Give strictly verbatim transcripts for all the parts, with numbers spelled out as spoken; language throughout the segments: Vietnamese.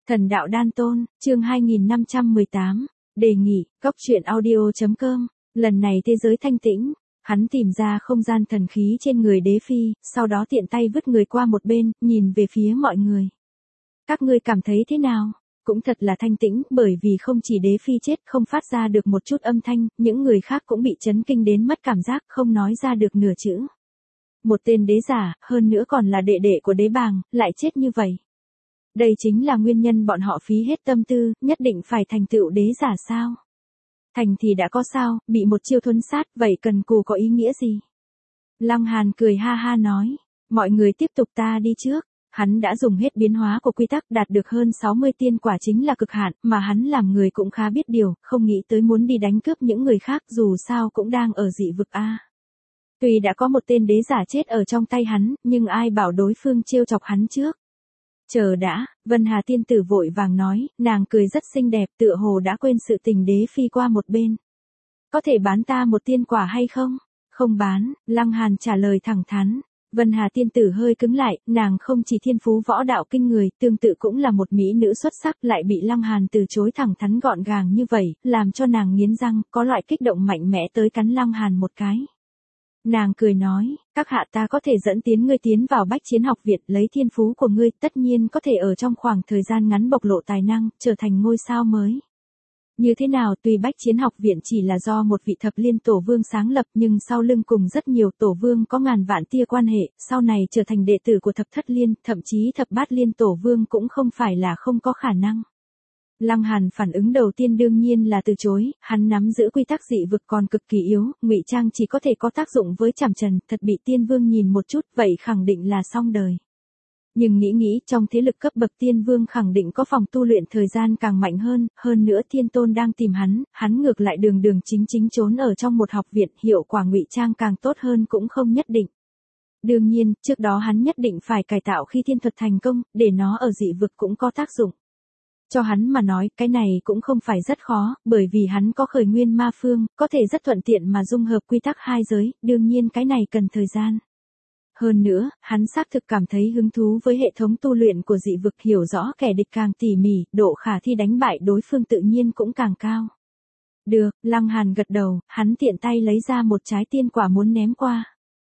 Thần đạo đan tôn, chương hai nghìn năm trăm mười tám, đề nghị, góc truyện audio.com, lần này thế giới thanh tĩnh, hắn tìm ra không gian thần khí trên người đế phi, sau đó tiện tay vứt người qua một bên, nhìn về phía mọi người. Các ngươi cảm thấy thế nào? Cũng thật là thanh tĩnh, bởi vì không chỉ đế phi chết không phát ra được một chút âm thanh, những người khác cũng bị chấn kinh đến mất cảm giác, không nói ra được nửa chữ. Một tên đế giả, hơn nữa còn là đệ đệ của đế bàng, lại chết như vậy. Đây chính là nguyên nhân bọn họ phí hết tâm tư, nhất định phải thành tựu đế giả sao? Thành thì đã có sao, bị một chiêu thuấn sát, vậy cần cù có ý nghĩa gì? Lăng Hàn cười ha ha nói, mọi người tiếp tục ta đi trước. Hắn đã dùng hết biến hóa của quy tắc đạt được hơn sáu mươi tiên quả chính là cực hạn, mà hắn làm người cũng khá biết điều, không nghĩ tới muốn đi đánh cướp những người khác dù sao cũng đang ở dị vực A. Tuy đã có một tên đế giả chết ở trong tay hắn, nhưng ai bảo đối phương trêu chọc hắn trước. Chờ đã, Vân Hà tiên tử vội vàng nói, nàng cười rất xinh đẹp tựa hồ đã quên sự tình đế phi qua một bên. Có thể bán ta một tiên quả hay không? Không bán, Lăng Hàn trả lời thẳng thắn. Vân Hà tiên tử hơi cứng lại, nàng không chỉ thiên phú võ đạo kinh người, tương tự cũng là một mỹ nữ xuất sắc lại bị Lăng Hàn từ chối thẳng thắn gọn gàng như vậy, làm cho nàng nghiến răng, có loại kích động mạnh mẽ tới cắn Lăng Hàn một cái. Nàng cười nói, các hạ ta có thể dẫn tiến ngươi tiến vào Bách Chiến học viện, lấy thiên phú của ngươi, tất nhiên có thể ở trong khoảng thời gian ngắn bộc lộ tài năng, trở thành ngôi sao mới. Như thế nào, tuy Bách Chiến học viện chỉ là do một vị thập liên tổ vương sáng lập, nhưng sau lưng cùng rất nhiều tổ vương có ngàn vạn tia quan hệ, sau này trở thành đệ tử của thập thất liên, thậm chí thập bát liên tổ vương cũng không phải là không có khả năng. Lăng Hàn phản ứng đầu tiên đương nhiên là từ chối, hắn nắm giữ quy tắc dị vực còn cực kỳ yếu, ngụy trang chỉ có thể có tác dụng với Trảm Trần, thật bị tiên vương nhìn một chút, vậy khẳng định là xong đời. Nhưng nghĩ nghĩ, trong thế lực cấp bậc tiên vương khẳng định có phòng tu luyện thời gian càng mạnh hơn, hơn nữa thiên tôn đang tìm hắn, hắn ngược lại đường đường chính chính trốn ở trong một học viện, hiệu quả ngụy trang càng tốt hơn cũng không nhất định. Đương nhiên, trước đó hắn nhất định phải cải tạo khi thiên thuật thành công, để nó ở dị vực cũng có tác dụng. Cho hắn mà nói, cái này cũng không phải rất khó, bởi vì hắn có khởi nguyên ma phương, có thể rất thuận tiện mà dung hợp quy tắc hai giới, đương nhiên cái này cần thời gian. Hơn nữa, hắn xác thực cảm thấy hứng thú với hệ thống tu luyện của dị vực, hiểu rõ kẻ địch càng tỉ mỉ, độ khả thi đánh bại đối phương tự nhiên cũng càng cao. Được, Lăng Hàn gật đầu, hắn tiện tay lấy ra một trái tiên quả muốn ném qua.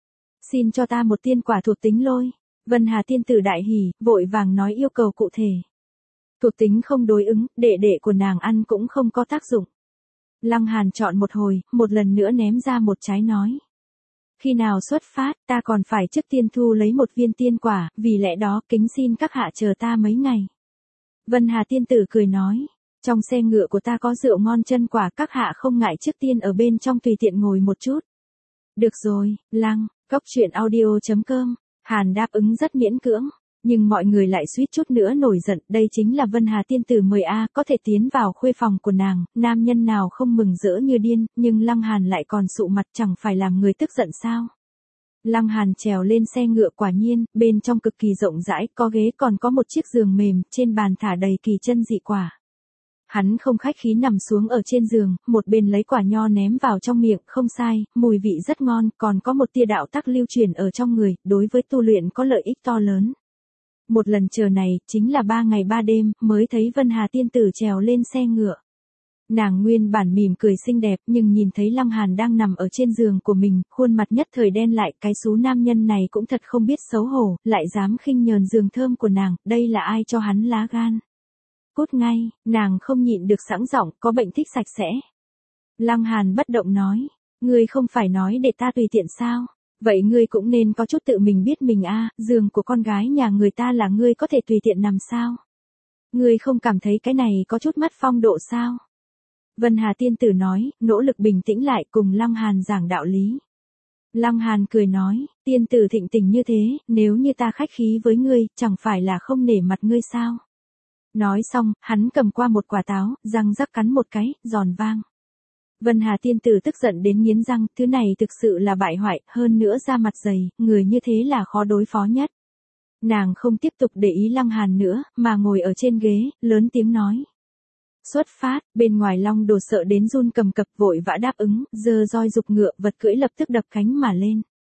Xin cho ta một tiên quả thuộc tính lôi. Vân Hà tiên tử đại hỉ, vội vàng nói yêu cầu cụ thể. Thuộc tính không đối ứng, đệ đệ của nàng ăn cũng không có tác dụng. Lăng Hàn chọn một hồi, một lần nữa ném ra một trái nói. Khi nào xuất phát, ta còn phải trước tiên thu lấy một viên tiên quả, vì lẽ đó kính xin các hạ chờ ta mấy ngày. Vân Hà tiên tử cười nói, trong xe ngựa của ta có rượu ngon chân quả, các hạ không ngại trước tiên ở bên trong tùy tiện ngồi một chút. Được rồi, Lăng, góc truyện audio.com, Hàn đáp ứng rất miễn cưỡng. Nhưng mọi người lại suýt chút nữa nổi giận, đây chính là Vân Hà tiên tử mười A, có thể tiến vào khuê phòng của nàng, nam nhân nào không mừng rỡ như điên, nhưng Lăng Hàn lại còn sụ mặt, chẳng phải làm người tức giận sao. Lăng Hàn trèo lên xe ngựa, quả nhiên, bên trong cực kỳ rộng rãi, có ghế còn có một chiếc giường mềm, trên bàn thả đầy kỳ chân dị quả. Hắn không khách khí nằm xuống ở trên giường, một bên lấy quả nho ném vào trong miệng, không sai, mùi vị rất ngon, còn có một tia đạo tắc lưu truyền ở trong người, đối với tu luyện có lợi ích to lớn. Một lần chờ này, chính là ba ngày ba đêm, mới thấy Vân Hà tiên tử trèo lên xe ngựa. Nàng nguyên bản mỉm cười xinh đẹp, nhưng nhìn thấy Lăng Hàn đang nằm ở trên giường của mình, khuôn mặt nhất thời đen lại, cái xú nam nhân này cũng thật không biết xấu hổ, lại dám khinh nhờn giường thơm của nàng, đây là ai cho hắn lá gan. Cút ngay, nàng không nhịn được sẵn giọng, có bệnh thích sạch sẽ. Lăng Hàn bất động nói, ngươi không phải nói để ta tùy tiện sao? Vậy ngươi cũng nên có chút tự mình biết mình a, giường của con gái nhà người ta là ngươi có thể tùy tiện nằm sao? Ngươi không cảm thấy cái này có chút mất phong độ sao? Vân Hà tiên tử nói, nỗ lực bình tĩnh lại cùng Lăng Hàn giảng đạo lý. Lăng Hàn cười nói, tiên tử thịnh tình như thế, nếu như ta khách khí với ngươi, chẳng phải là không nể mặt ngươi sao? Nói xong, hắn cầm qua một quả táo, răng rắc cắn một cái, giòn vang. Vân Hà tiên tử tức giận đến nghiến răng, thứ này thực sự là bại hoại, hơn nữa da mặt dày, người như thế là khó đối phó nhất. Nàng không tiếp tục để ý Lăng Hàn nữa, mà ngồi ở trên ghế, lớn tiếng nói. Xuất phát, bên ngoài Long Đồ sợ đến run cầm cập vội vã đáp ứng, giơ roi dục ngựa, vật cưỡi lập tức đập cánh mà lên.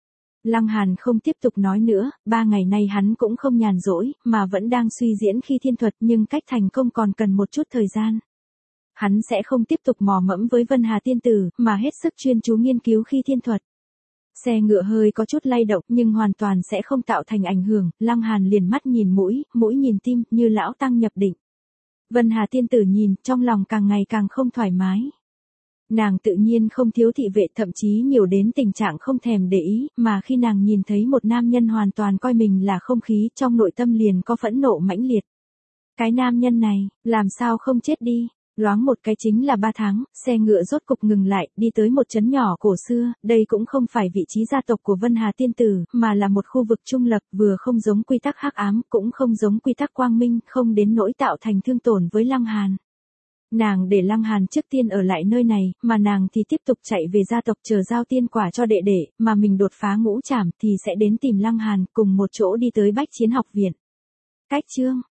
Lăng Hàn không tiếp tục nói nữa, ba ngày nay hắn cũng không nhàn rỗi, mà vẫn đang suy diễn khi thiên thuật nhưng cách thành công còn cần một chút thời gian. Hắn sẽ không tiếp tục mò mẫm với Vân Hà tiên tử, mà hết sức chuyên chú nghiên cứu khi thiên thuật. Xe ngựa hơi có chút lay động nhưng hoàn toàn sẽ không tạo thành ảnh hưởng, Lăng Hàn liền mắt nhìn mũi, mũi nhìn tim, như lão tăng nhập định. Vân Hà tiên tử nhìn, trong lòng càng ngày càng không thoải mái. Nàng tự nhiên không thiếu thị vệ, thậm chí nhiều đến tình trạng không thèm để ý, mà khi nàng nhìn thấy một nam nhân hoàn toàn coi mình là không khí, trong nội tâm liền có phẫn nộ mãnh liệt. Cái nam nhân này, làm sao không chết đi? Loáng một cái chính là ba tháng, xe ngựa rốt cục ngừng lại, đi tới một trấn nhỏ cổ xưa, đây cũng không phải vị trí gia tộc của Vân Hà tiên tử, mà là một khu vực trung lập, vừa không giống quy tắc hắc ám, cũng không giống quy tắc quang minh, không đến nỗi tạo thành thương tổn với Lăng Hàn. Nàng để Lăng Hàn trước tiên ở lại nơi này, mà nàng thì tiếp tục chạy về gia tộc chờ giao tiên quả cho đệ đệ, mà mình đột phá ngũ trảm thì sẽ đến tìm Lăng Hàn, cùng một chỗ đi tới Bách Chiến học viện. Cách chương